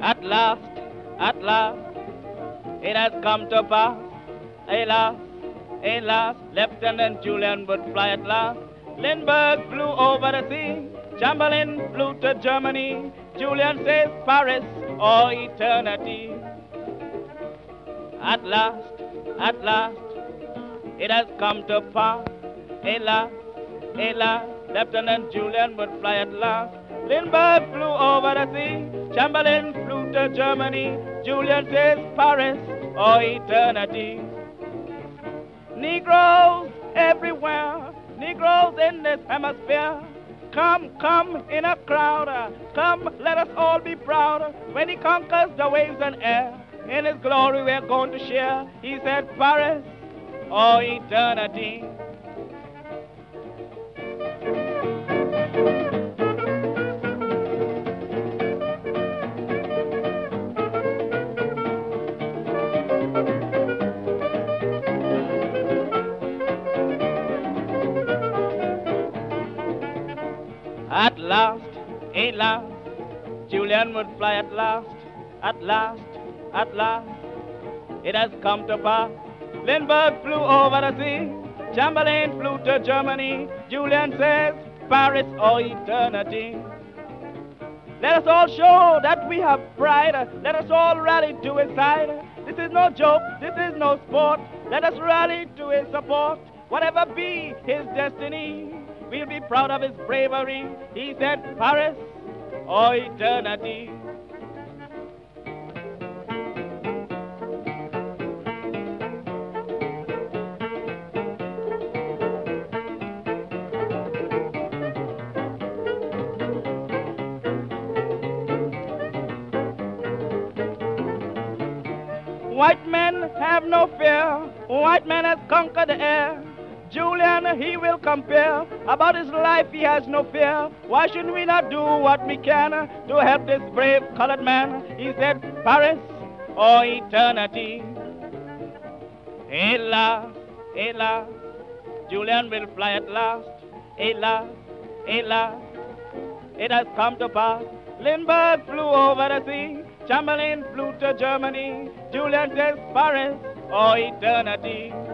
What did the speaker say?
At last, it has come to pass. Alas, alas, Lieutenant Julian would fly at last. Lindbergh flew over the sea. Chamberlain flew to Germany. Julian says Paris or eternity. At last, it has come to pass. Alas, alas, Lieutenant Julian would fly at last. Lindbergh flew over the sea. Chamberlain flew to Germany. Julian says Paris or eternity. Negroes everywhere, Negroes in this hemisphere. Come, come in a crowd, come, let us all be proud. When he conquers the waves and air, in his glory we're going to share. He said Paris or eternity. At last, at last, Julian would fly at last, at last, at last. It has come to pass. Lindbergh flew over the sea. Chamberlain flew to Germany. Julian says, Paris or eternity. Let us all show that we have pride. Let us all rally to his side. This is no joke. This is no sport. Let us rally to his support. Whatever be his destiny, we'll be proud of his bravery. He said Paris or eternity. White men have no fear. White man has conquered the air. Julian, he will compare. About his life, he has no fear. Why should we not do what we can to help this brave colored man? He said, Paris or eternity. Alas, alas, Julian will fly at last. Alas, alas, it has come to pass. Lindbergh flew over the sea. Chamberlain flew to Germany. Julian says, Paris or eternity.